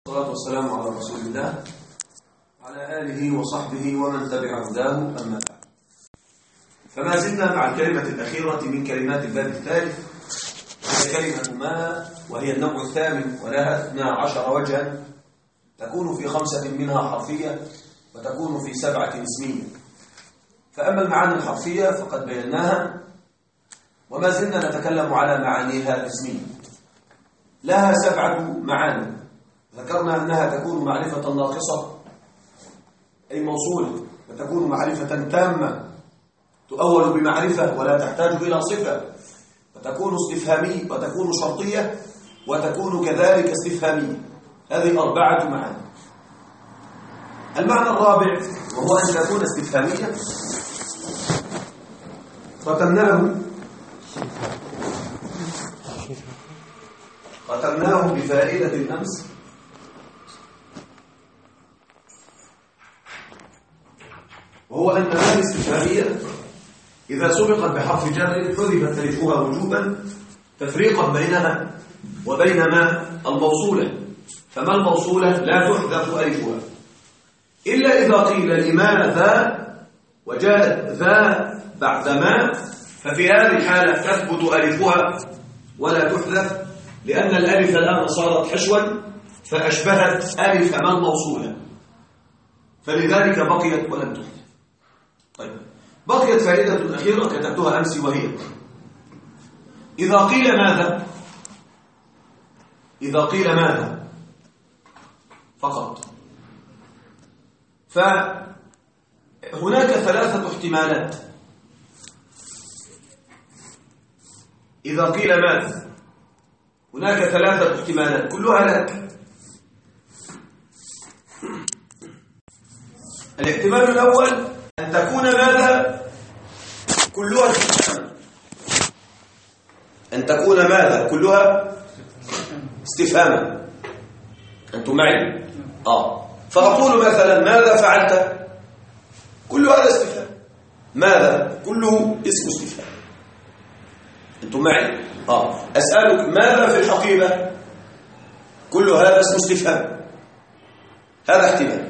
والصلاة والسلام على رسول الله وعلى آله وصحبه ومن تبع هداه أما بعد. فما زلنا مع الكلمة الأخيرة من كلمات الباب الثالث، وهي كلمة ما، وهي النوع الثامن، ولها 12 وجها، تكون في 5 منها حرفية وتكون في 7 اسمية. فأما المعاني الحرفية فقد بيناها، وما زلنا نتكلم على معانيها الاسمية. لها 7 معاني، ذكرنا أنها تكون معرفة ناقصة أي موصولة، وتكون معرفة تامة تؤول بمعرفة ولا تحتاج إلى صفة، وتكون استفهامية، وتكون شرطية، وتكون كذلك استفهامية. هذه 4 معاني. المعنى الرابع وهو أن تكون استفهامية ختمناه بفائدة الأمس، وهو أن ما الاستفهامية إذا سبقت بحرف جر حذفت ألفها وجوبا تفريقا بينها وبين ما الموصولة، فما الموصولة لا تحذف ألفها إلا إذا قيل لماذا وجاءت ذا بعد ما، ففي هذه الحالة تثبت ألفها ولا تحذف، لأن الألف الآن صارت حشوا فأشبهت ألف ما الموصولة، فلذلك بقيت ولم تحذف. طيب، بقيت فائدة أخيرة كتبتها أمس، وهي إذا قيل ماذا فقط، فهناك 3 احتمالات. إذا قيل ماذا هناك 3 احتمالات كلها لك. الاحتمال الأول أن تكون ماذا كلها استفهاما، أن تكون ماذا كلها استفهاما. أنتم معي؟ فأقول مثلا ماذا فعلت، كل هذا استفهام. ماذا كله اسم استفهام. أنتم معي؟ أسألك ماذا في الحقيبة، كل هذا اسم استفهام. هذا احتمال.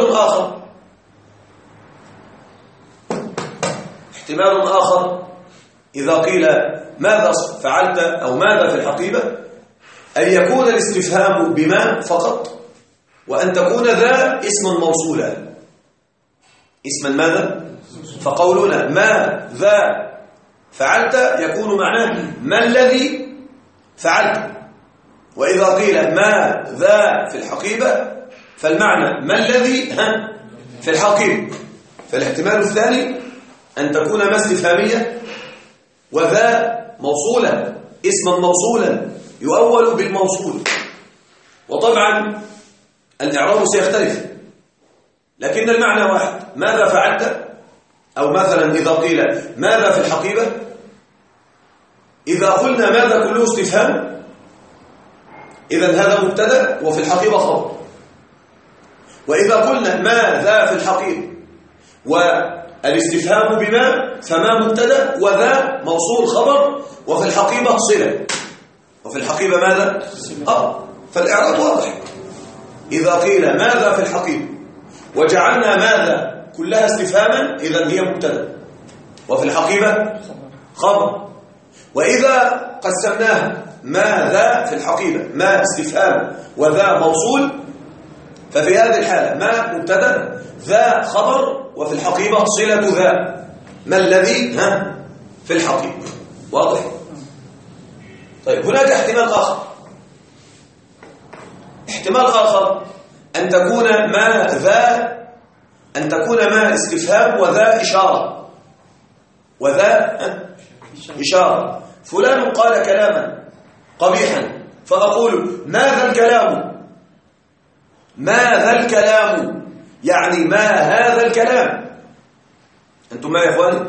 احتمال آخر إذا قيل ماذا فعلت أو ماذا في الحقيبة، أن يكون الاستفهام بما فقط، وأن تكون ذا اسما موصولا. اسما ماذا؟ فقولنا ماذا فعلت يكون معناه ما الذي فعلت. وإذا قيل ماذا في الحقيبة فالمعنى ما الذي في الحقيبة. فالاحتمال الثاني أن تكون ما استفهامية وذا موصولا، اسما موصولا يؤول بالموصول. وطبعا الإعراب سيختلف، لكن المعنى واحد. ماذا فعلت، أو مثلا إذا قيل ماذا في الحقيبة، إذا قلنا ماذا كله استفهام إذن هذا مبتدأ وفي الحقيبة خبر. وإذا قلنا ماذا في الحقيبة والاستفهام بما، فما مبتدأ وذا موصول خبر، وفي الحقيبة صلة. وفي الحقيبة ماذا؟ فالإعراب واضح. إذا قيل ماذا في الحقيبة وجعلنا ماذا كلها استفهاما إذن هي مبتدأ، وفي الحقيبة خبر. وإذا قسمناها ماذا في الحقيبة ما استفهام وذا موصول، ففي هذه الحالة ما مبتدأ ذا خبر، وفي الحقيبة صلة ذا ما الذي في الحقيبة. واضح؟ طيب، هناك احتمال آخر أن تكون ما استفهام وذا إشارة. إشارة. فلان قال كلاما قبيحا، فأقول ماذا الكلام، يعني ما هذا الكلام. أنتم معي يا إخواني؟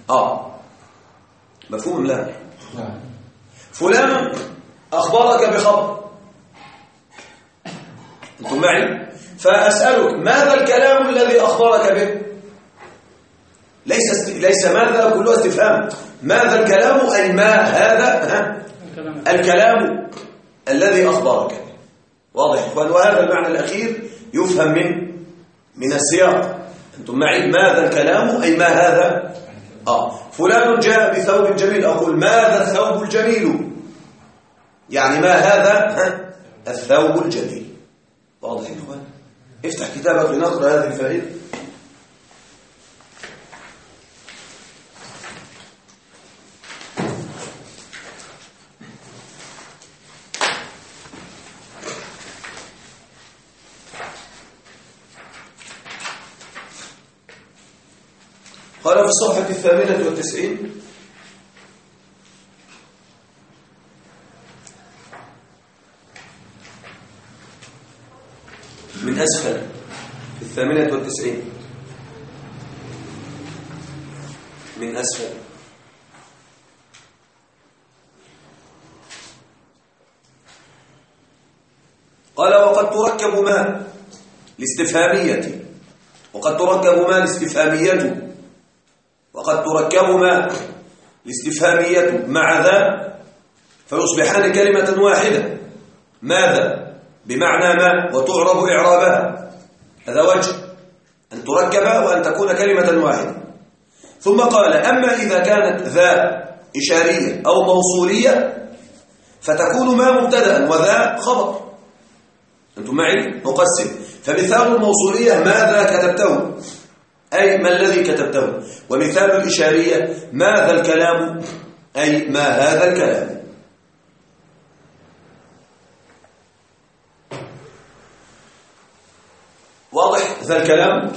مفهوم؟ لا. فلان أخبرك بخبر، أنتم معي؟ فأسألك ماذا الكلام الذي أخبرك به. ليس ماذا كله استفهام. ماذا الكلام أي ما هذا الكلام الذي أخبرك. واضح يا إخوان؟ وهذا المعنى الأخير يفهم من السياق. أنتم معي؟ ماذا الكلام أي ما هذا؟ فلان جاء بثوب جميل، أقول ماذا الثوب الجميل؟ يعني ما هذا الثوب الجميل. واضح يا إخوان؟ افتح كتابك لنقرأ هذه الفائدة. قال في الصفحة 98 من أسفل في 98 من أسفل قال وقد تركب ما لاستفهامية وقد تركب ما لاستفهامية وقد تركب ما الاستفهامية مع ذا فيصبحان كلمة واحدة. ماذا بمعنى ما وتعرب إعرابها، هذا وجه أن تركب وأن تكون كلمة واحدة. ثم قال أما إذا كانت ذا إشارية أو موصولية فتكون ما مبتدأ وذا خبر. أنتم معي؟ نقسم. فمثال الموصولية ماذا كتبته أي ما الذي كتبته، ومثال الإشارية ماذا الكلام أي ما هذا الكلام. واضح ذا الكلام؟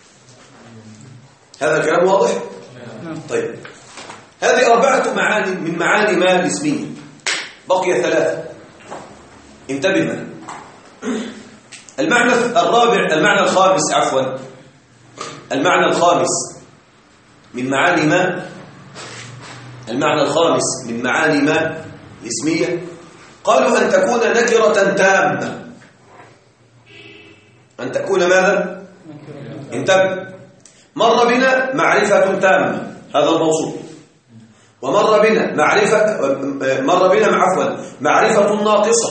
هذا الكلام واضح؟ طيب هذه 4 معاني من معاني ما الاسمية، بقي 3. انتبه معي. المعنى الرابع المعنى الخامس عفوا المعنى الخامس من معاني ما المعنى الخامس من معاني ما الاسمية قالوا أن تكون نكرة تامة. أن تكون ماذا؟ انتبه. مر بنا معرفة تامة هذا الموصول، ومر بنا معرفة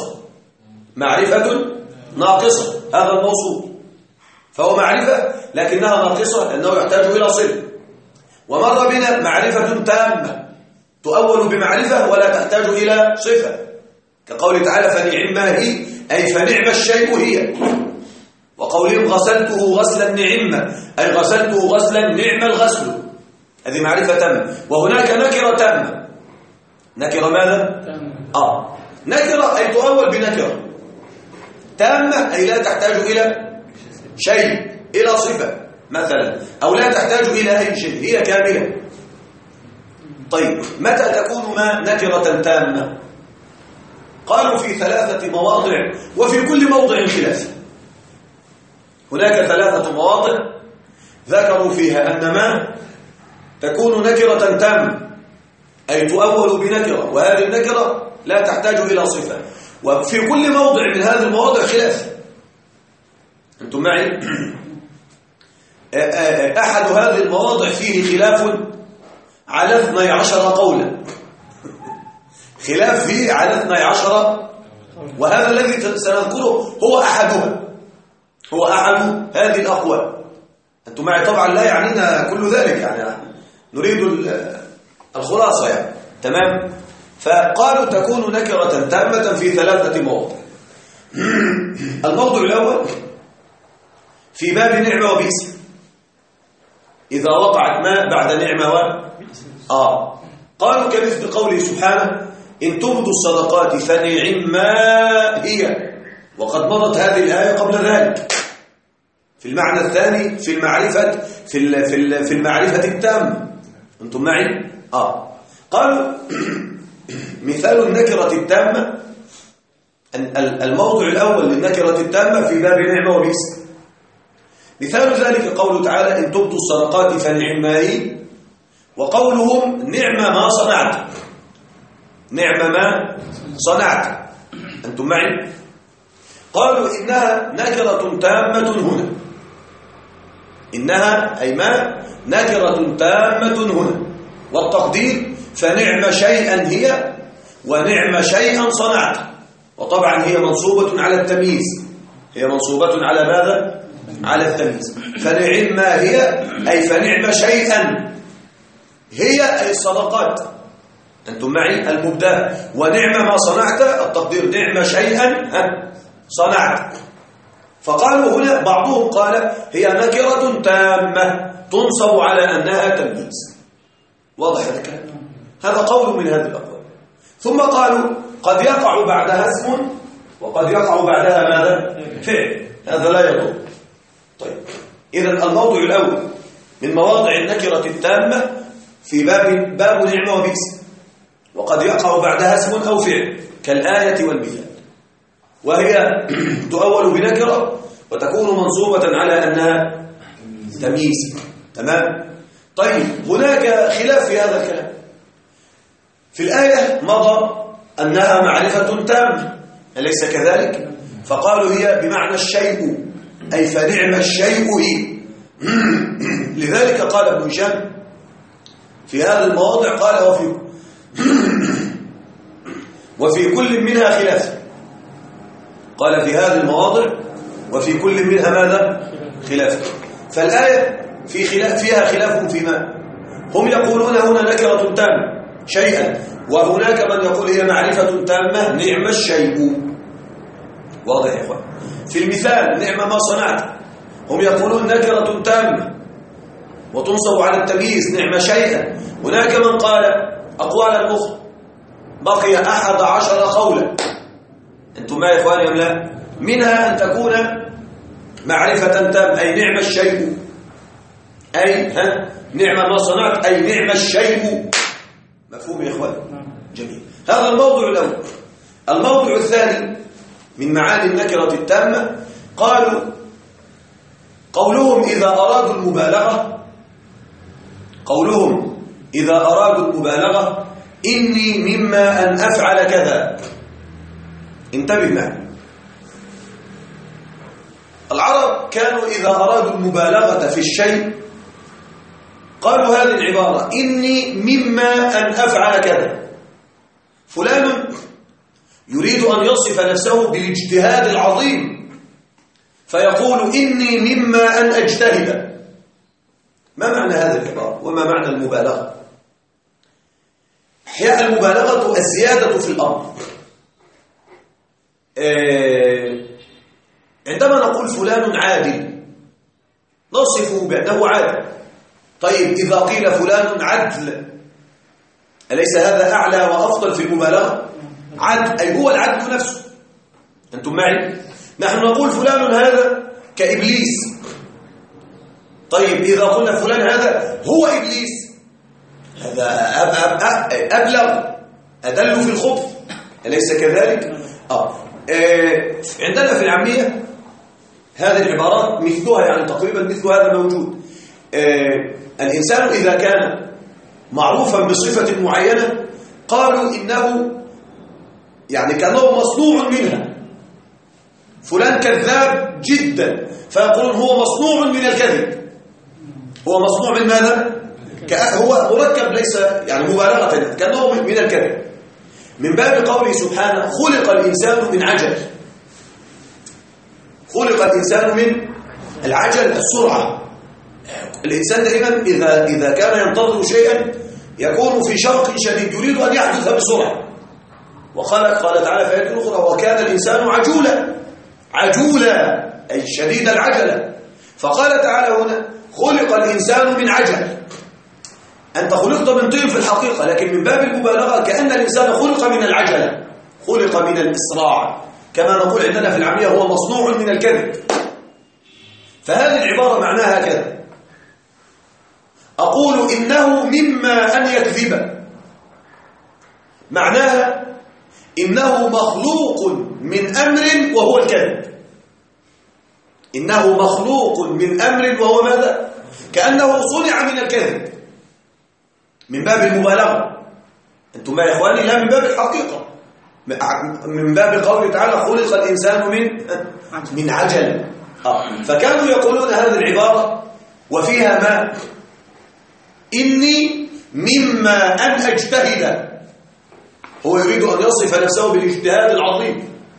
ناقصة هذا الموصول، فهو معرفة لكنها ناقصة لأنه يحتاج إلى صلة. ومر بنا معرفة تامة تؤول بمعرفة ولا تحتاج إلى صفة، كقوله تعالى فنعم ما هي أي فنعم الشيء هي، وقولهم غسلته غسلا نعمة أي غسلته غسلا نعم الغسل، هذه معرفة تامة. وهناك نكرة تامة. نكرة ماذا؟ نكرة أي تؤول بنكرة، تامة أي لا تحتاج إلى شيء، إلى صفة مثلا، أو لا تحتاج إلى أي شيء، هي كاملة. طيب متى تكون ما نكرة تامة؟ قالوا في 3 مواضع وفي كل موضع خلاف. هناك 3 مواضع ذكروا فيها أن ما تكون نكرة تامة أي تؤول بنكرة، وهذه النكرة لا تحتاج إلى صفة. وفي كل موضع من هذه المواضع خلاف. أنتم معي؟ أحد هذه المواضع فيه خلاف على 12 قولا. خلاف فيه على 12، وهذا الذي سنذكره هو أحدها، هو أحد هذه الأقوال. أنتم معي؟ طبعا لا يعنينا كل ذلك، يعني نريد الخلاصة يعني. تمام؟ فقالوا تكون نكرة تامة في 3 مواضع. الموضع الأول في باب نعمة وبئس، إذا وقعت ما بعد نعمة قالوا كمثل قوله سبحانه إن تبدوا الصدقات فنعم ما هي، وقد مضت هذه الآية قبل ذلك في المعنى الثاني في المعرفة في المعرفة التامة. أنتم معي؟ قالوا مثال النكرة التامة، الموضع الأول للنكرة التامة في باب نعمة وبئس. مثال ذلك قوله تعالى إن تبدوا الصدقات فنعم ما هي، وقولهم نعم ما صنعت، نعم ما صنعت. أنتم معي؟ قالوا إنها نكرة تامة هنا، إنها أي ما نكرة تامة هنا، والتقدير فنعم شيئا هي ونعم شيئا صنعت. وطبعا هي منصوبة على التمييز، هي منصوبة على ماذا؟ على التمييز. فنعم ما هي أي فنعم شيئا، هي أي الصدقات، أنتم معي المبدأ، ونعم ما صنعت التقدير نعم شيئا صنعت. فقالوا هنا بعضهم قال هي نكرة تامة تنصب على أنها تمييز. واضح هذا الكلام؟ هذا قول من هذه الأقوال. ثم قالوا قد يقع بعدها اسم وقد يقع بعدها ماذا؟ فعل، هذا لا يضر. طيب إذن الموضع الأول من مواضع النكرة التامة في باب نعمة وبئس، وقد يقع بعدها اسم أو فعل كالآية والمثال، وهي تؤول بنكرة وتكون منصوبة على أنها تمييز. تمام؟ طيب هناك خلاف في هذا الكلام. في الآية مضى أنها معرفة تامة، أليس كذلك؟ فقالوا هي بمعنى الشيء، أي فنعم الشيء هي. لذلك قال ابن هشام في هذا المواضع قال وفي كل منها خلاف. قال في هذه المواضع وفي كل منها ماذا؟ خلاف. فالآية فيها خلاف فيما هم يقولون هنا نكرة تامة شيئا، وهناك من يقول هي معرفة تامة نعم الشيء. واضح يا إخوان؟ في المثال نعم ما صنعت هم يقولون نكرة تامة وتنصب على التمييز نعم شيئا. هناك من قال أقوالا أخرى بقي 11 قولا، أنتم ما يا إخواني أم لا؟ منها أن تكون معرفة تامة أي نعم الشيء، أي نعم ما صنعت أي نعم الشيء. مفهوم يا إخواني؟ جميل. هذا الموضوع الأول. الموضوع الثاني من معاني النكرة التامة قالوا قولهم إذا أرادوا المبالغة إني مما أن أفعل كذا. انتبه معي، العرب كانوا إذا أرادوا المبالغة في الشيء قالوا هذه العبارة إني مما أن أفعل كذا. فلان يريد أن يصف نفسه بالاجتهاد العظيم فيقول إني مما أن أجتهد. ما معنى هذه العبارة وما معنى المبالغة؟ هي المبالغة الزيادة في الأمر. عندما نقول فلان عادل نصفه بأنه عادل. طيب إذا قيل فلان عدل أليس هذا أعلى وأفضل في المبالغة؟ عدل أي هو العدل نفسه. أنتم معي؟ نحن نقول فلان هذا كإبليس. طيب إذا قلنا فلان هذا هو إبليس هذا أبلغ أدل في الخبث، أليس كذلك؟ عندنا في العامية هذه العبارات مثلها، يعني تقريبا مثل هذا موجود. الإنسان إذا كان معروفا بصفة معينة قالوا إنه يعني كأنه مصنوع منها. فلان كذاب جدا فيقولون هو مصنوع من الكذب. هو مصنوع من ماذا؟ هو مركب، ليس يعني مبالغة، كأنه من الكذب. من باب قوله سبحانه خلق الإنسان من عجل. خلق الإنسان من العجل السرعة. الإنسان دائما إذا كان ينتظر شيئا يكون في شوق شديد يريد أن يحدث بسرعة. قال تعالى في آية أخرى وكان الإنسان عجولا أي شديد العجلة. فقال تعالى هنا خلق الإنسان من عجل. أنت خلقت من طين في الحقيقة، لكن من باب المبالغة كأن الإنسان خلق من العجلة، خلق من الإسراع، كما نقول عندنا في العامية هو مصنوع من الكذب. فهذه العبارة معناها كذا. أقول إنه مما أن يكذب، معناها إنه مخلوق من أمر وهو الكذب. إنه مخلوق من أمر وهو ماذا؟ كأنه صنع من الكذب من باب المبالغة. أنتم ما يا إخواني؟ لا، من باب الحقيقة، من باب قوله تعالى خلق الإنسان من عجل. فكانوا يقولون هذه العبارة وفيها ما إني مما أن أجتهد. هو يريد أن يصف نفسه بالاجتهاد العظيم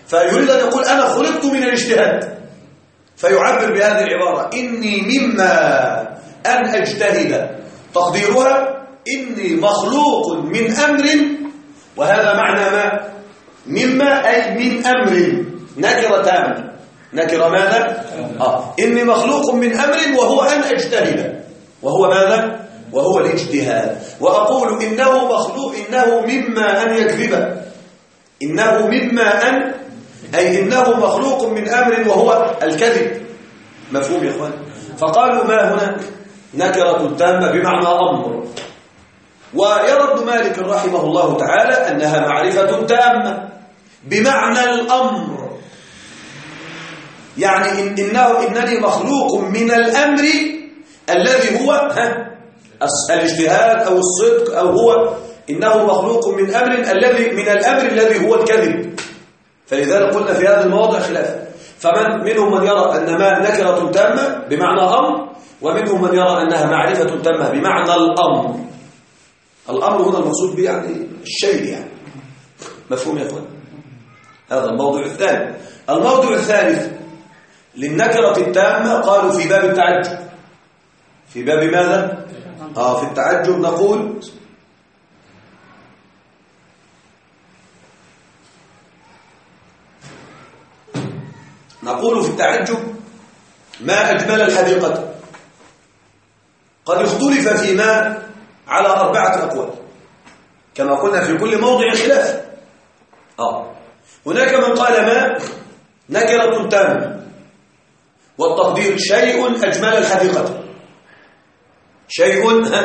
فيريد أن يقول أنا خلقت من الاجتهاد، فيعبر بهذه العبارة إني مما أن أجتهد، تقديرها إني مخلوق من أمر، وهذا معنى ما مما أي من أمر، نكرة تامة، نكرة ماذا؟ إني مخلوق من أمر وهو أن أجتهد، وهو ماذا؟ وهو الاجتهاد. وأقول إنه مخلوق، إنه مما أن يكذب، إنه مما أن أي إنه مخلوق من أمر وهو الكذب. مفهوم يا إخوان؟ فقالوا ما هنا نكرة تامة بمعنى أمر. ويرى ابن مالك رحمه الله تعالى أنها معرفة تامة بمعنى الأمر، يعني إنني مخلوق من الأمر الذي هو الاجتهاد أو الصدق، أو هو إنه مخلوق من الأمر الذي هو الكذب. فلذلك قلنا في هذا الموضع خلاف، منهم من يرى أن ما نكرة تامة بمعنى أمر، ومنهم من يرى أنها معرفة تامة بمعنى الأمر. الأمر هنا المقصود به يعني الشيء يعني. مفهوم يا أخوان؟ هذا الموضوع الثاني. الموضوع الثالث للنكرة التامة قالوا في باب التعجب. في باب ماذا؟ في التعجب نقول في التعجب ما أجمل الحديقة. قد اختلف فيما على 4 أقوال كما قلنا في كل موضع خلاف. هناك من قال ما نكرة تامة، والتقدير شيء أجمل الحديقة، شيء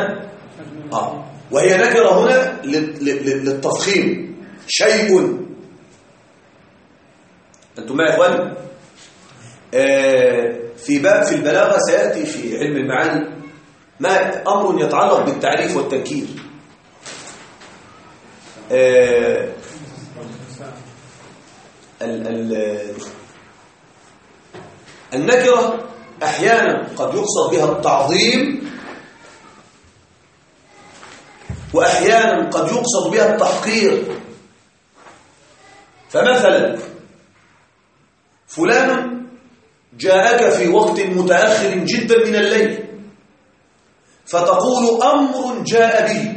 وهي نكرة هنا للتفخيم، شيء. أنتم ما يا إخوان؟ في البلاغة سيأتي في علم المعاني ما أمر يتعلق بالتعريف والتنكير. النكرة أحيانا قد يقصد بها التعظيم، وأحيانا قد يقصد بها التحقير. فمثلا فلان جاءك في وقت متأخر جدا من الليل، فتقول أمر جاء به.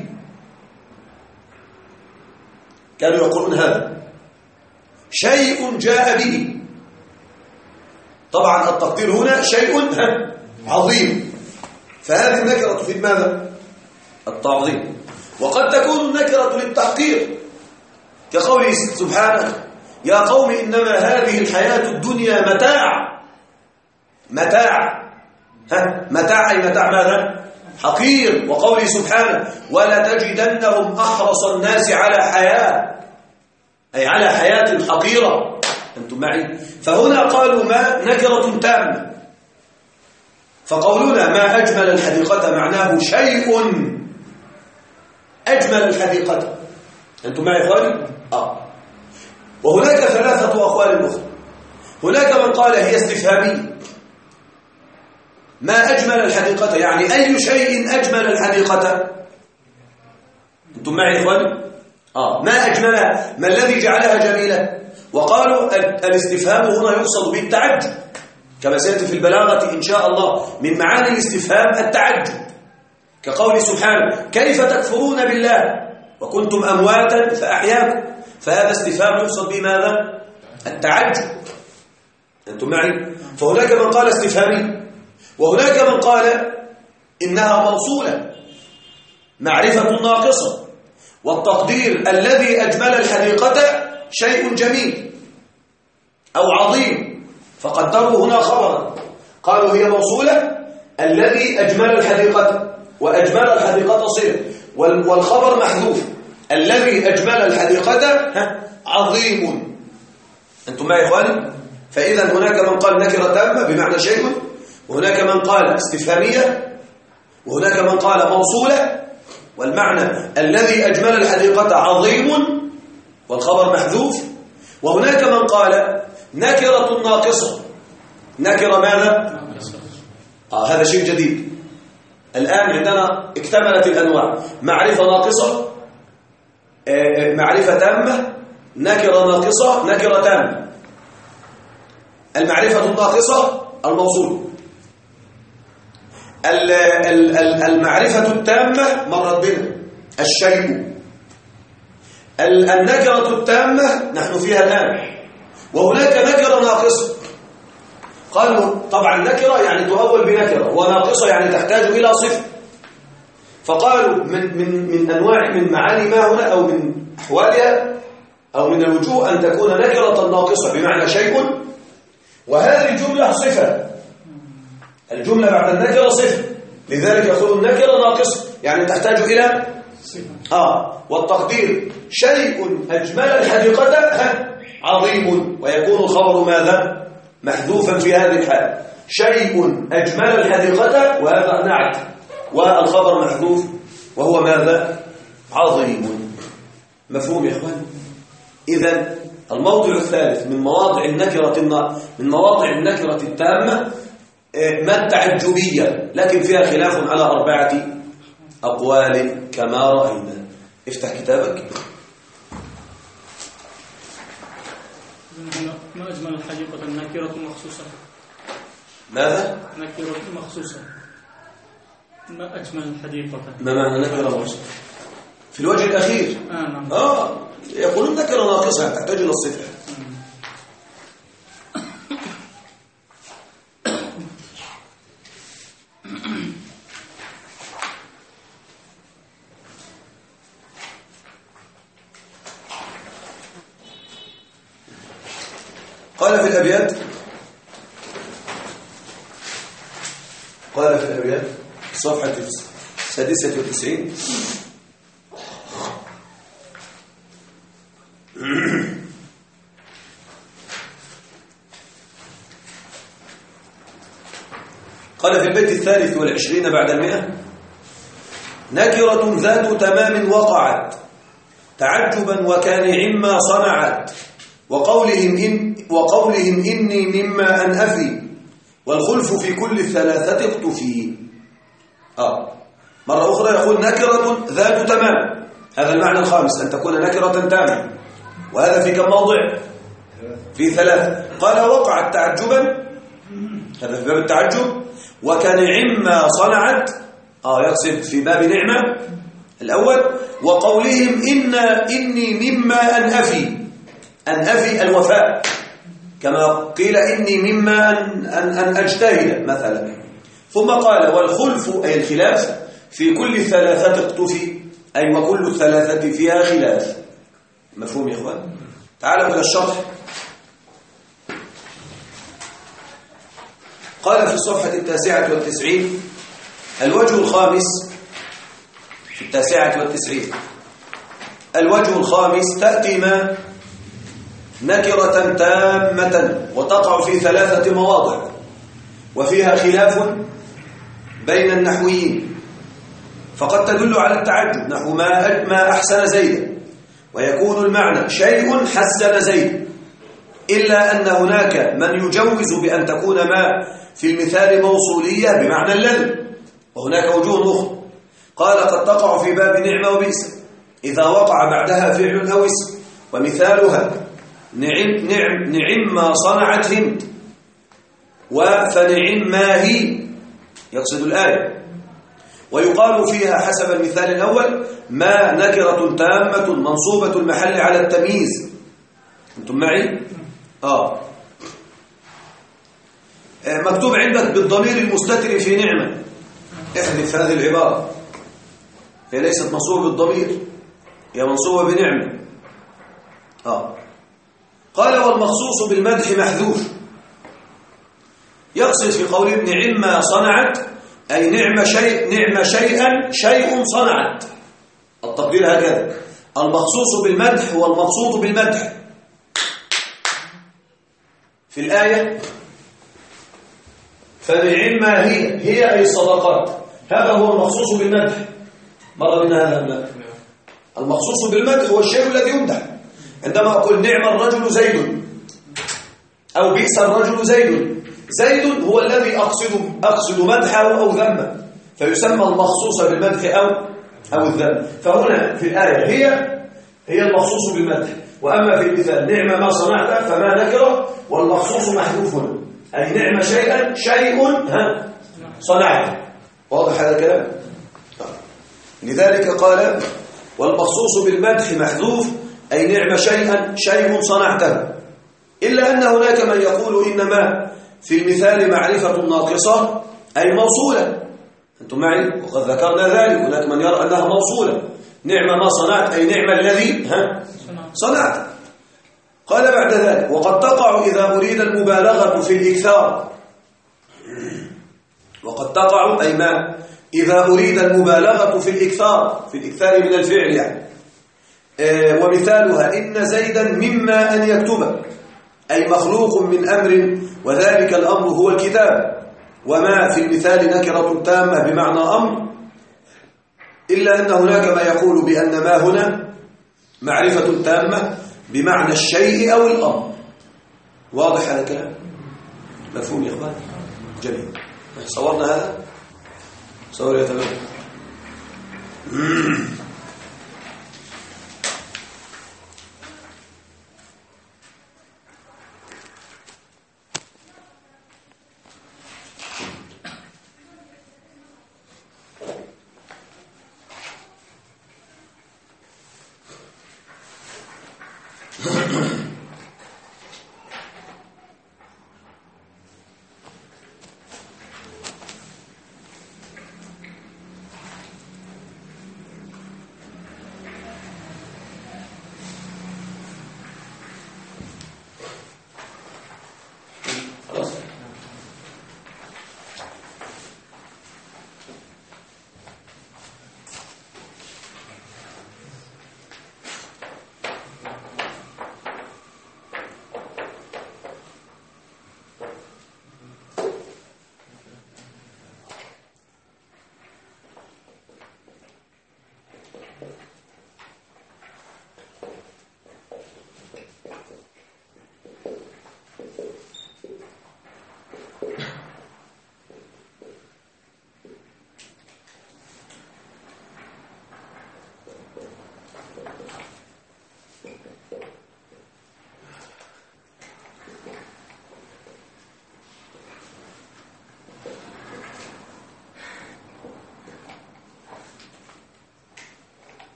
كانوا يقولون هذا شيء جاء به. طبعا التقدير هنا شيء عظيم، فهذه النكرة تفيد ماذا؟ التعظيم. وقد تكون النكرة للتحقير كقوله سبحانه يا قوم إنما هذه الحياة الدنيا متاع. متاع أي متاع ماذا؟ حقير. وقوله سبحانه ولتجدنهم أحرص الناس على حياة، أي على حياة حقيرة. أنتم معي؟ فهنا قالوا ما نكرة تامة. فقولنا ما أجمل الحديقة معناه شيء أجمل الحديقة. أنتم معي يا إخواني؟ وهناك 3 أقوال أخرى. هناك من قال هي استفهامية، ما أجمل الحديقة يعني أي شيء أجمل الحديقة. أنتم معي يا إخواني؟ ما أجملها، ما الذي جعلها جميلة. وقالوا الاستفهام هنا يقصد به التعجب، كما سيأتي في البلاغة إن شاء الله من معاني الاستفهام التعجب، كقول سبحانه كيف تكفرون بالله وكنتم أمواتا فأحياكم. فهذا استفهام يقصد به ماذا؟ التعجب. أنتم معي؟ فهناك من قال استفهامي، وهناك من قال إنها موصولة معرفة ناقصة، والتقدير الذي أجمل الحديقة شيء جميل أو عظيم، فقدروا هنا خبرا. قالوا هي موصولة الذي أجمل الحديقة، وأجمل الحديقة صفة، والخبر محذوف الذي أجمل الحديقة عظيم. أنتم معي يا إخواني؟ فإذا هناك من قال نكرة تامة بمعنى شيء، وهناك من قال استفهامية، وهناك من قال موصولة والمعنى الذي أجمل الحديقة عظيم والخبر محذوف، وهناك من قال نكرة ناقصة. نكرة ماذا؟ هذا شيء جديد. الآن عندنا اكتملت الأنواع: معرفة ناقصة، معرفة تامة، نكرة ناقصة، نكرة تامة. المعرفة الناقصة الموصول. المعرفة التامة مرت بنا الشيء. النكرة التامة نحن فيها الآن، وهناك نكرة ناقصة. قالوا طبعا نكرة يعني تؤول بنكرة، وناقصة يعني تحتاج إلى صفة. فقالوا من أنواع من معاني ما هنا أو من أحوالها أو من الوجوه أن تكون نكرة ناقصة بمعنى شيء، وهذه الجملة صفة. الجملة بعد النكرة صفة، لذلك يقول النكرة ناقصة يعني تحتاج إلى والتقدير شيء أجمل الحديقة عظيم، ويكون الخبر ماذا؟ محذوفا في هذه الحالة. شيء أجمل الحديقة، وهذا نعت، والخبر محذوف وهو ماذا؟ عظيم. مفهوم يا إخوان؟ إذن الموضع الثالث من مواضع النكرة التامة ما التعجبية، لكن فيها خلاف على 4 أقوال كما رأينا. افتح كتابك. ما أجمل الحديقة النكرة مخصوصة. ماذا؟ نكرة مخصوصة. ما أجمل الحديقة. ما معنى نكرة مخصوصة؟ في الوجه الأخير نعم. يقولون نكرة ناقصة تحتاج إلى الصفة. قال في الأبيات صفحة 96 قال في البيت 23 بعد 100: نكرة ذات تمام وقعت تعجبا وكان ما صنعت، وقولهم إني مما أن أفي، والخلف في كل الثلاثة اقتفي. مرة أخرى يقول نكرة ذات تمام، هذا المعنى الخامس، أن تكون نكرة تامة، وهذا في كم موضع؟ في 3. قال وقعت تعجبا، هذا في باب التعجب، وكان ما صنعت يقصد في باب نعمة الأول، وقولهم إني مما أن أفي الوفاء، كما قيل إني مما أن أجتهد مثلا. ثم قال والخلف أي الخلاف في كل الثلاثة اقتفي، أي وكل الثلاثة فيها خلاف. مفهوم يا إخوان؟ تعالوا إلى الشرح. قال في الصفحة 99 الوجه الخامس، في 99 الوجه الخامس: تأتي ما نكرة تامة وتقع في 3 مواضع، وفيها خلاف بين النحويين، فقد تدل على التعجب، نحو ما أحسن زيد، ويكون المعنى شيء حسن زيد، إلا أن هناك من يجوز بأن تكون ما في المثال موصولية بمعنى الذي، وهناك وجوه أخرى. قال قد تقع في باب نعمة وبئس إذا وقع بعدها فعل أو اسم، ومثالها نعم ما صنعت هند، فنعم ما هي، يقصد الآية. ويقال فيها حسب المثال الأول ما نكرة تامة منصوبة المحل على التمييز. أنتم معي؟ مكتوب عندك بالضمير المستتر في نعمة، احذف هذه العبارة، هي ليست منصوبة بالضمير، هي منصوبة بنعمة. قال والمخصوص بالمدح محذوف، يقصد في قوله نعم ما صنعت أي نعم شيئا شيء صنعت، التقدير هكذا. المخصوص بالمدح هو المقصود بالمدح في الآية، فنعم ما هي أي الصدقات، هذا هو المخصوص بالمدح. مر بنا هذا المدح. المخصوص بالمدح هو الشيء الذي يمدح. عندما أقول نعم الرجل زيد أو بئس الرجل زيد هو الذي أقصد مدحه أو ذمه، فيسمى المخصوص بالمدح أو الذم. فهنا في الآية هي المخصوص بالمدح، وأما في المثال نعم ما صنعت فما نكرة والمخصوص محذوف هنا، أي نعم شيئا شيء صنعته. واضح هذا الكلام؟ لذلك قال والمخصوص بالمدح محذوف، أي نعم شيئا شيء صنعته. إلا أن هناك من يقول إنما في المثال معرفة ناقصة أي موصولة. أنتم معي؟ وقد ذكرنا ذلك. هناك من يرى أنها موصولة، نعم ما صنعت أي نعم الذي صنعت. قال بعد ذلك وقد تقع إذا أريد المبالغة في الإكثار. وقد تقع أي ما إذا أريد المبالغة في الإكثار من الفعل يعني. ومثالها إن زيدا مما أن يكتب، أي مخلوق من أمر، وذلك الأمر هو الكتاب. وما في المثال نكرة تامة بمعنى أمر، إلا أن هناك ما يقول بأن ما هنا معرفة تامة بمعنى الشيء أو الأمر. واضح هذا الكلام؟ مفهوم يا إخوان؟ جميل. صورنا هذا؟ صور يا تمام.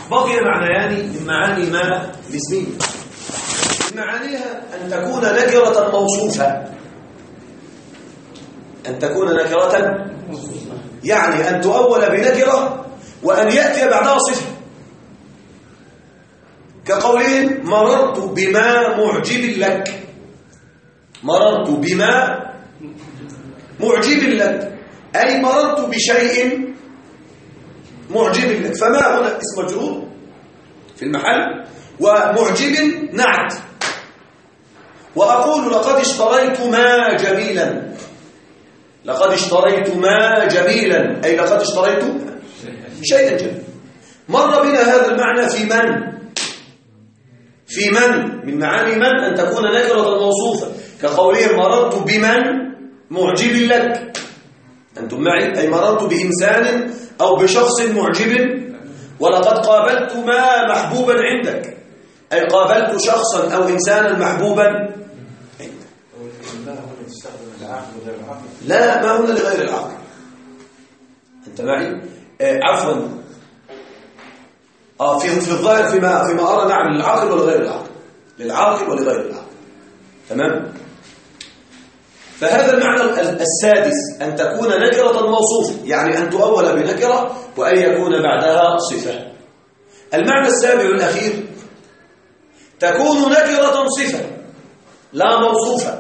بقي معنيان من معاني ما الاسمية. من معانيها أن تكون نكرة موصوفة، أن تكون نكرة يعني أن تؤول بنكرة وأن يأتي بعدها صفة، كقولهم مررت بما معجب لك، مررت بما معجب لك أي مررت بشيء معجب لك. فما هنا اسم مجرور في المحل، ومعجب نعت. وأقول لقد اشتريت ما جميلا، لقد اشتريت ما جميلا أي لقد اشتريت شيئا جميلا. مر بنا هذا المعنى في من؟ في من معاني من أن تكون نكرة موصوفة، كقولهم مررت بمن معجب لك، أنتم معي؟ أي مررت بإنسان أو بشخص معجب. ولقد قابلت ما محبوبا عندك أي قابلت شخصا أو إنسانا محبوبا عندك. لا، ما هنا لغير العقل. أنت معي؟ عفوا في الظاهر فيما أرى نعم للعقل ولغير العقل، للعاقل ولغير العقل. تمام؟ فهذا المعنى السادس أن تكون نكرة موصوفة، يعني أن تؤول بنكرة وأن يكون بعدها صفة. المعنى السابع الأخير تكون نكرة صفة لا موصوفة.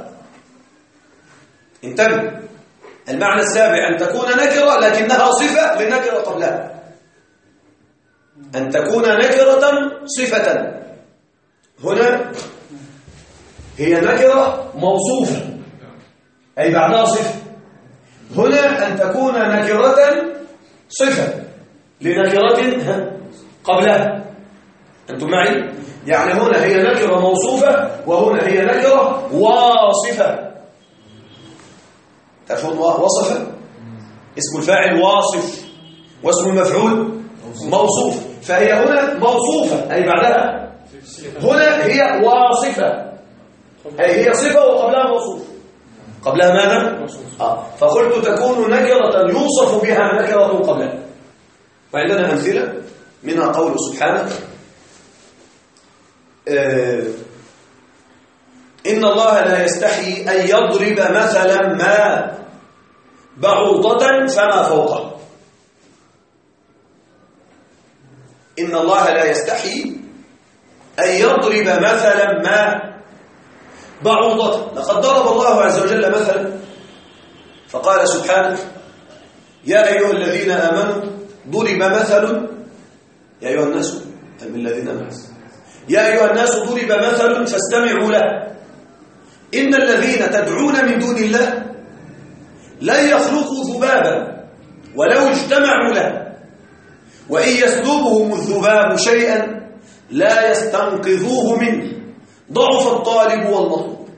انتبه، المعنى السابع أن تكون نكرة لكنها صفة للنكرة قبلها، أن تكون نكرة صفة. هنا هي نكرة موصوفة أي بعدها صفة، هنا أن تكون نكرة صفة لنكرة قبلها. أنتم معي؟ يعني هنا هي نكرة موصوفة وهنا هي نكرة واصفة. تعرفون وصفة؟ اسم الفاعل واصف واسم المفعول موصوف، فهي هنا موصوفة أي بعدها، هنا هي واصفة أي هي صفة وقبلها موصوف. قبلها ماذا؟ فقلت تكون نكرة يوصف بها نكرة قبلها. وعندنا أمثلة منها قول سبحانه إن الله لا يستحي أن يضرب مثلا ما بعوضة فما فوقه. إن الله لا يستحي أن يضرب مثلا ما بعوضة. لقد ضرب الله عز وجل مثلا فقال سبحانه يا أيها الذين آمنوا ضرب مثل، يا أيها الناس الذين آمنوا، يا أيها الناس ضرب مثل فاستمعوا له إن الذين تدعون من دون الله لن يخلقوا ذبابا ولو اجتمعوا له وإن يسلبهم الذباب شيئا لا يستنقذوه منه ضعف الطالب والمطلوب.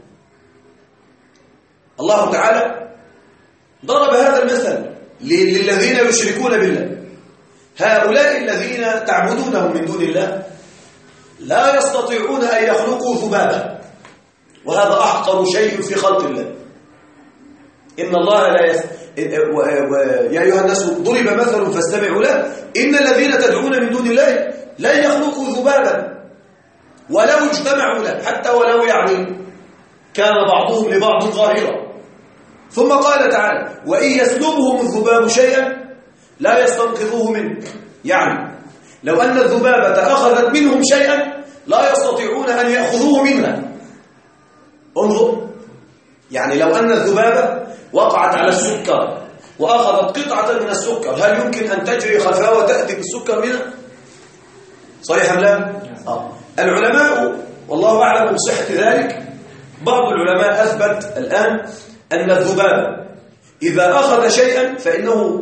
الله تعالى ضرب هذا المثل للذين يشركون بالله. هؤلاء الذين تعبدونهم من دون الله لا يستطيعون أن يخلقوا ذبابا، وهذا أحقر شيء في خلق الله. إن الله لا يا أيها الناس ضرب مثل فاستمعوا له إن الذين تدعون من دون الله لن يخلقوا ذبابا ولو اجتمعوا له، حتى ولو يعني كان بعضهم لبعض ظاهرا. ثم قال تعالى وإن يسلبهم الذباب شيئا لا يستنقذوه منه، يعني لو أن الذبابة أخذت منهم شيئا لا يستطيعون أن يأخذوه منها. انظر، يعني لو أن الذبابة وقعت على السكر وأخذت قطعة من السكر هل يمكن أن تجري خلفها وتأتي بالسكر منها؟ صحيح أم لا؟ العلماء والله أعلم بصحة ذلك، بعض العلماء أثبت الآن أن الذباب إذا أخذ شيئا فإنه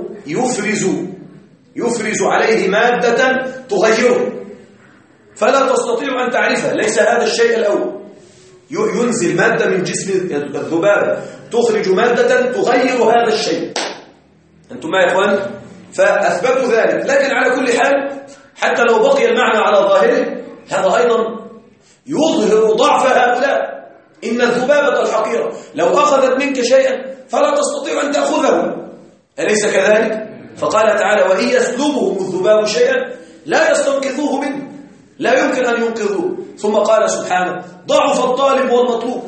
يفرز عليه مادة تغيره فلا تستطيع أن تعرفها. ليس هذا الشيء الأول، ينزل مادة من جسم الذبابة تخرج مادة تغير هذا الشيء. أنتم معي يا إخوان؟ فأثبتوا ذلك. لكن على كل حال حتى لو بقي المعنى على ظاهره هذا أيضا يظهر ضعف هؤلاء. إن الذبابة الحقيرة لو أخذت منك شيئا فلا تستطيع أن تأخذه، أليس كذلك؟ فقال تعالى وإن يسلبهم الذباب شيئا لا يستنقذوه منه، لا يمكن أن ينقذوه. ثم قال سبحانه ضعف الطالب والمطلوب.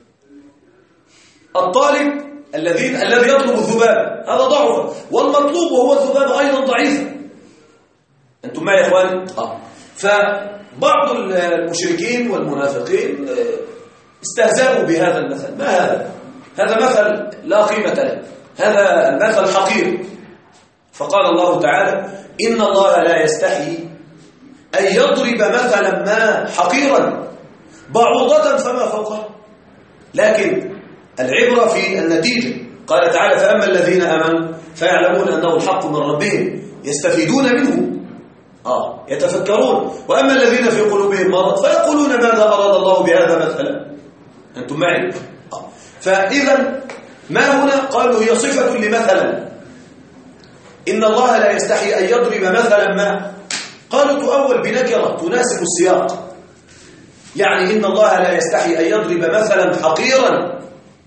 الطالب الذي يطلب الذباب هذا ضعف، والمطلوب وهو الذباب أيضا ضعيف. أنتم معي يا إخواني؟ فبعض المشركين والمنافقين استهزأوا بهذا المثل. ما هذا؟ هذا مثل لا قيمة له، هذا المثل حقير. فقال الله تعالى إن الله لا يستحي أن يضرب مثلا ما حقيرا بعوضة فما فوقها، لكن العبرة في النتيجة. قال تعالى فأما الذين آمنوا فيعلمون أنه الحق من ربهم يستفيدون منه يتفكرون، وأما الذين في قلوبهم مرض فيقولون ماذا أراد الله بهذا مثلا. أنتم معي؟ فإذا ما هنا قالوا هي صفة لمثلا، إن الله لا يستحي أن يضرب مثلا ما، قالوا تؤول بنكرة تناسب السياق، يعني إن الله لا يستحي أن يضرب مثلا حقيرا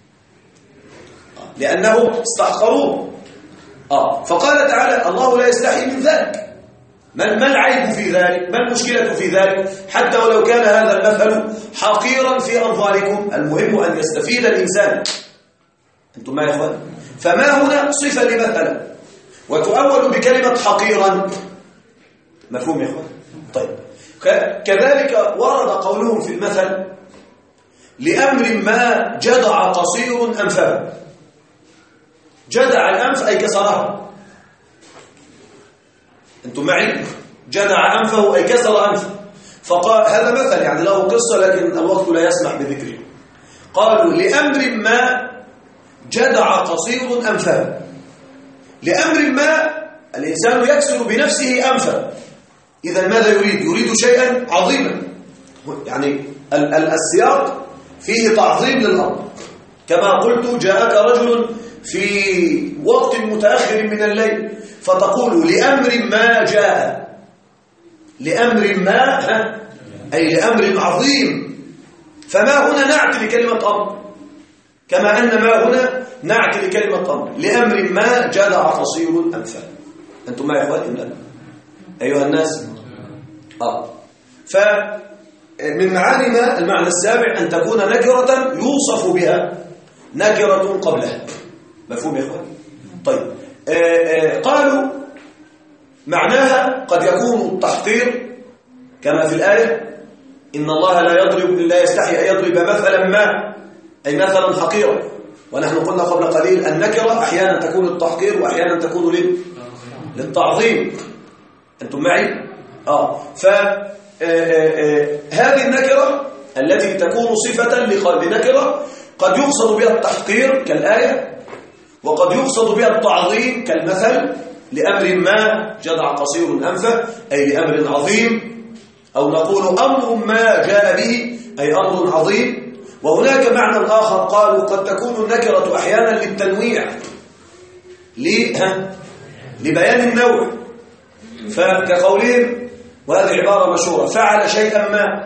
لأنه استحقروه. فقال تعالى الله لا يستحي من ذلك. ما العيب في ذلك؟ ما المشكلة في ذلك؟ حتى ولو كان هذا المثل حقيرا في أنظاركم، المهم أن يستفيد الإنسان. أنتم ما يا إخوان؟ فما هنا صفة لمثلا وتؤول بكلمة حقيرا. مفهوم يا إخوان؟ طيب كذلك ورد قولهم في المثل لأمر ما جدع قصير أنفه. جدع الأنف أي كسرها. أنتم معي؟ جدع أنفه أي كسر أنفه. فقال هذا مثل يعني له قصة لكن الوقت لا يسمح بذكره. قالوا لأمر ما جدع قصير أنفه. لأمر ما الإنسان يكسر بنفسه أنفه، إذا ماذا يريد؟ يريد شيئا عظيما. يعني السياق فيه تعظيم للأمر. كما قلت جاءك رجل في وقت متأخر من الليل فتقول لأمر ما جاء، لأمر ما أي لأمر عظيم. فما هنا نعت لكلمة أمر، كما أن ما هنا نعت لكلمة أمر. لأمر ما جدع قصير أنفه. أنتم ما يا إخواني أيها الناس؟ فمن معاني ما المعنى السابع أن تكون نكرة يوصف بها نكرة قبلها. مفهوم يا إخواني؟ طيب قالوا معناها قد يكون التحقير كما في الآية إن الله لا يستحي أن يضرب مثلا ما أي مثلا حقيرا. ونحن قلنا قبل قليل النكرة أحيانا تكون التحقير وأحيانا تكون للتعظيم. أنتم معي؟ فهذه النكرة التي تكون صفة لنكرة قد يقصد بها التحقير كالآية، وقد يقصد بها التعظيم كالمثل لأمر ما جدع قصير أنفه أي لأمر عظيم، أو نقول أمر ما جاء به أي أمر عظيم. وهناك معنى آخر قالوا قد تكون النكرة أحيانا للتنويع لبيان النوع. فكقولهم وهذه عبارة مشهورة فعل شيئا ما،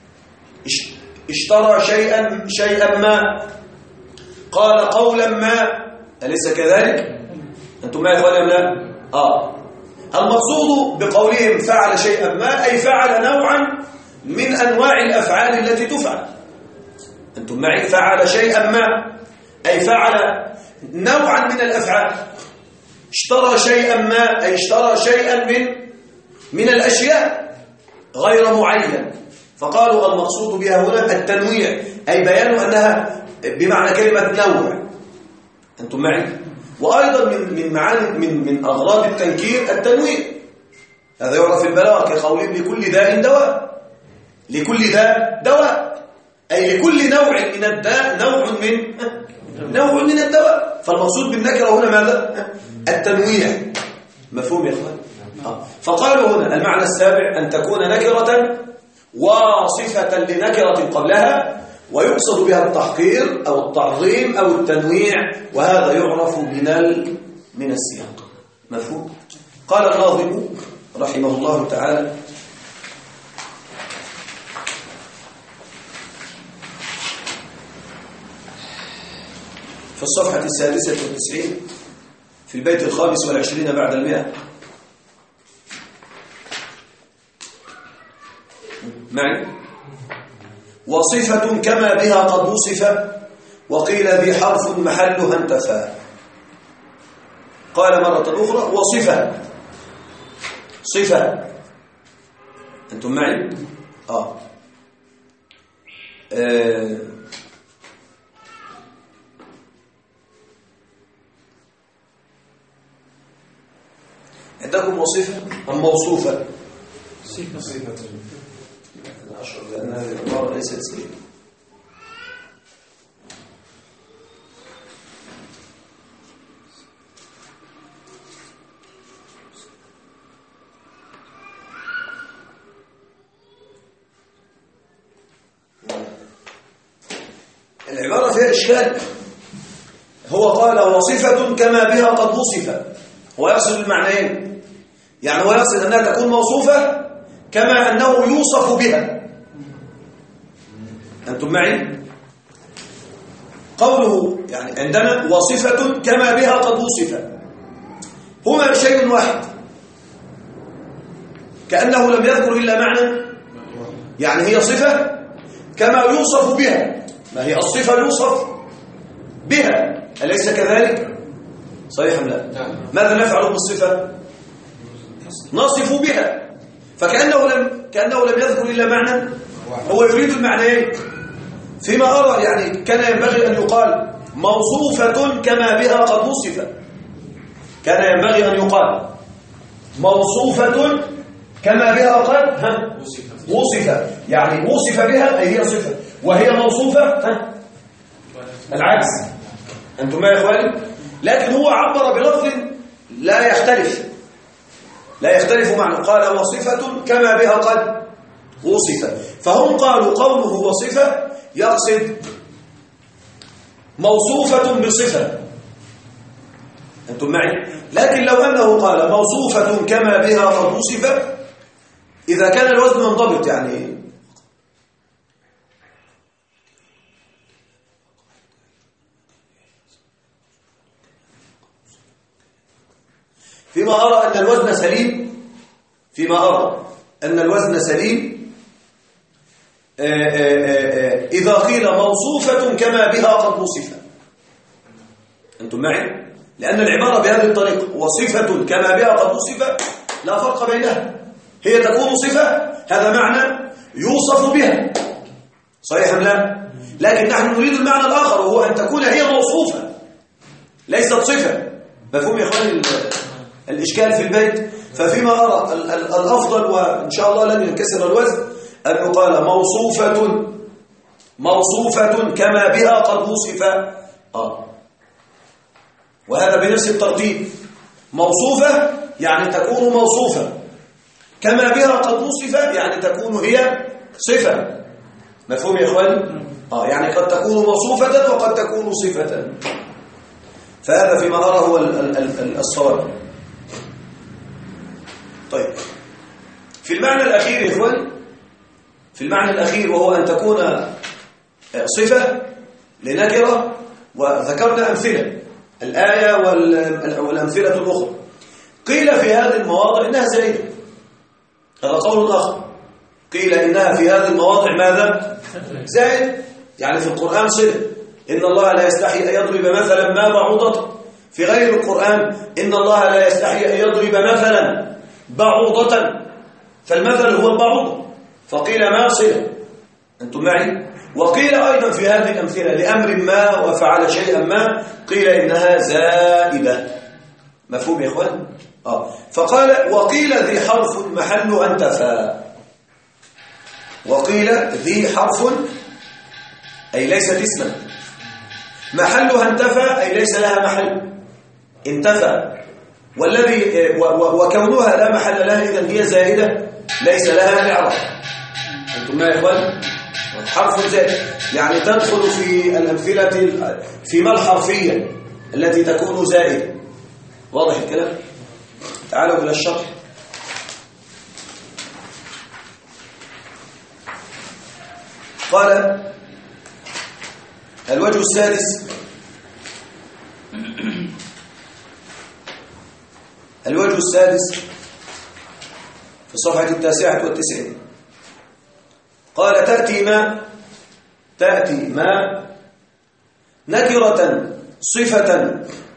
اشترى شيئا ما، قال قولا ما، أليس كذلك؟ أنتم ما يا إخواني أم لا؟ المقصود بقولهم فعل شيئا ما أي فعل نوعا من أنواع الأفعال التي تفعل. أنتم معي؟ فعل شيئا ما أي فعل نوعا من الأفعال. اشترى شيئا ما أي اشترى شيئا من الأشياء غير معين. فقالوا المقصود بها هنا التنويع أي بيان أنها بمعنى كلمة نوع. أنتم معي؟ وأيضا من معاني من أغراض التنكير التنويع. هذا يعرف في البلاغة كقولهم لكل داء دواء. لكل داء دواء أي لكل نوع من الداء نوع من الدواء. فالمقصود بالنكرة هنا ماذا؟ التنويع. مفهوم يا إخوان؟ فقالوا هنا المعنى السابع أن تكون نكرة واصفة لنكرة قبلها ويقصد بها التحقير أو التعظيم أو التنويع، وهذا يعرف من السياق. مفهوم؟ قال الناظم رحمه الله تعالى في الصفحة 96 في البيت 25 بعد 100 معي وصفة كما بها قد وصف وقيل ذي حرف محلها انتفى. قال مرة أخرى وصفة صفة. أنتم معي؟ عندكم وصفة أم موصوفة؟ صفة. أنا أشعر بأن هذه العبارة ليست سليمة. العبارة فيها إشكال. هو قال وصفة كما بها قد وصف، هو يقصد المعنيين، يعني هو يقصد أنها تكون موصوفة كما أنه يوصف بها. أنتم معي؟ قوله يعني عندنا وصفة كما بها قد وصف هما شيء واحد، كأنه لم يذكر إلا معنى، يعني هي صفة كما يوصف بها، ما هي الصفة يوصف بها، أليس كذلك؟ صحيح أم لا؟ ماذا نفعل بالصفة؟ نصف بها، فكأنه لم يذكر إلا معنى، هو يريد المعنيين. فيما أرى يعني كان ينبغي أن يقال موصوفة كما بها قد وصف، كان ينبغي أن يقال موصوفة كما بها قد وصف، يعني وصف بها أي هي صفة وهي موصوفة العكس. أنتم يا إخواني؟ لكن هو عبر بلفظ لا يختلف معنى، قال وصفة كما بها قد وصف، فهم قالوا قوله وصفة يقصد موصوفة بصفة. أنتم معي؟ لكن لو أنه قال موصوفة كما بها قد وصف، إذا كان الوزن منضبط، يعني فيما أرى أن الوزن سليم، إذا قيل موصوفة كما بها قد وصف. أنتم معي؟ لأن العبارة بهذه الطريقة وصفة كما بها قد وصف لا فرق بينها، هي تكون صفة، هذا معنى يوصف بها، صحيح أم لا؟ لكن نحن نريد المعنى الآخر، وهو أن تكون هي موصوفة ليست صفة. مفهوم يا إخواني الإشكال في البيت؟ ففيما أرى الأفضل وإن شاء الله لن ينكسر الوزن أن يقال موصوفة كما بها قد وصف، وهذا بنفس الترتيب. موصوفة يعني تكون موصوفة، كما بها قد وصف يعني تكون هي صفة. مفهوم يا إخواني؟ يعني قد تكون موصوفة وقد تكون صفة، فهذا فيما أرى هو الصواب. طيب، في المعنى الأخير يا إخواني، في المعنى الأخير وهو أن تكون صفة لنكرة، وذكرنا أمثلة الآية والأمثلة الأخرى، قيل في هذه المواضع إنها زائدة، هذا قول آخر، قيل إنها في هذه المواضع ماذا؟ زائد، يعني في القرآن صلة، إن الله لا يستحي أن يضرب مثلا ما بعوضة، في غير القرآن إن الله لا يستحي أن يضرب مثلا بعوضة، فالمثل هو البعوضة، فقيل ما صلة. أنتم معي؟ وقيل أيضا في هذه الأمثلة لأمر ما وفعل شيئا ما، قيل إنها زائدة. مفهوم يا إخوان؟ فقال وقيل ذي حرف محل انتفى، وقيل ذي حرف أي ليست اسما، محلها انتفى أي ليس لها محل، انتفى، والذي وكونها لا محل لها إذن هي زائدة ليس لها إعراب. أنتم يا إخوان؟ حرف زائد يعني تدخل في الأمثلة في ما الحرفية التي تكون زائدة. واضح الكلام؟ تعالوا إلى الشرح. قال الوجه السادس، الوجه السادس في الصفحة 99، قال تأتي ما نكرة صفة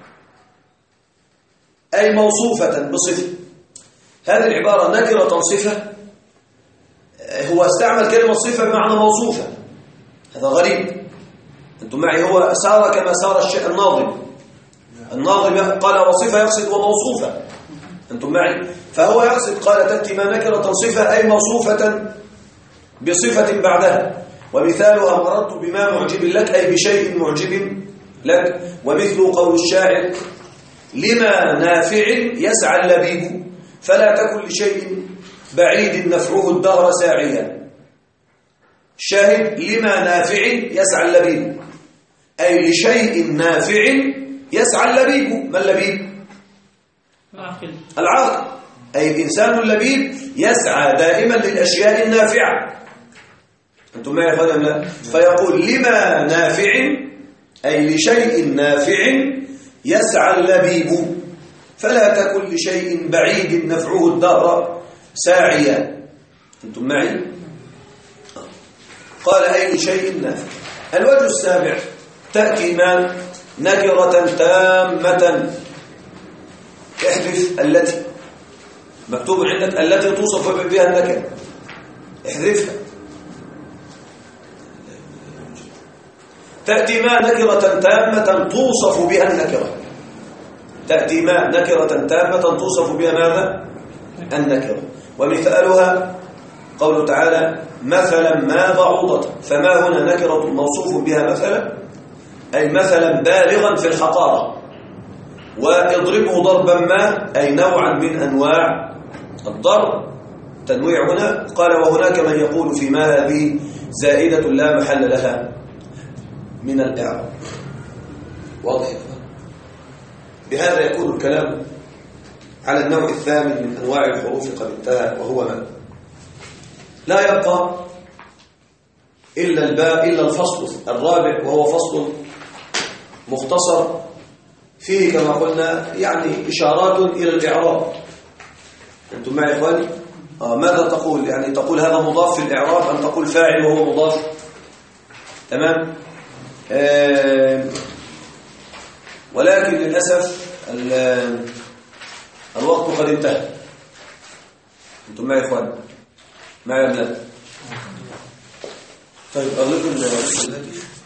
أي موصوفة بصفة. هذه العبارة نكرة صفة، هو استعمل كلمة صفة بمعنى موصوفة، هذا غريب. أنتم معي؟ هو سار كما سار الشيء الناظم قال وصفة يقصد وموصوفة. أنتم معي؟ فهو يقصد قال تأتي ما نكرة صفة أي موصوفة بصفة بعدها، ومثالها مررت بما معجب لك أي بشيء معجب لك. ومثل قول الشاعر لما نافع يسعى اللبيب فلا تكن لشيء بعيد نفعه الدهر ساعيا. الشاهد لما نافع يسعى اللبيب أي لشيء نافع يسعى اللبيب. ما اللبيب؟ العاقل، أي الإنسان اللبيب يسعى دائما للأشياء النافعة. أنتم معي يا أخوان لا؟ فيقول لما نافع أي لشيء نافع يسعى اللبيب فلا تكن لشيء بعيد نفعه الدهر ساعيا. أنتم معي؟ قال أي لشيء نافع. الوجه السابع تأتي ما نكرة تامة. احذف التي، مكتوب عندك التي توصف بها النكرة، احذفها. تأتي ما نكرة تامة توصف بها النكرة. تأتي ما نكرة تامة توصف بها ماذا؟ النكرة. ومثالها قوله تعالى مثلا ما بعوضة، فما هنا نكرة موصوف بها مثلا أي مثلا بالغا في الحقارة. واضربه ضربا ما أي نوعا من أنواع الضرب، تنويع هنا. قال وهناك من يقول في ما هذه زائدة لا محل لها من الإعراب. واضح؟ بهذا يكون الكلام على النوع الثامن من أنواع الحروف قد انتهى، وهو ما لا يبقى إلا الباب إلا الفصل الرابع، وهو فصل مختصر فيه كما قلنا يعني إشارات إلى الإعراب. أنتم معي يا إخواني؟ ماذا تقول؟ يعني تقول هذا مضاف في الإعراب أم تقول فاعل وهو مضاف؟ تمام؟ ولكن للأسف الوقت قد انتهى. أنتم معي يا إخواني؟ معي أم لا؟ طيب أغلقوا الهاتف.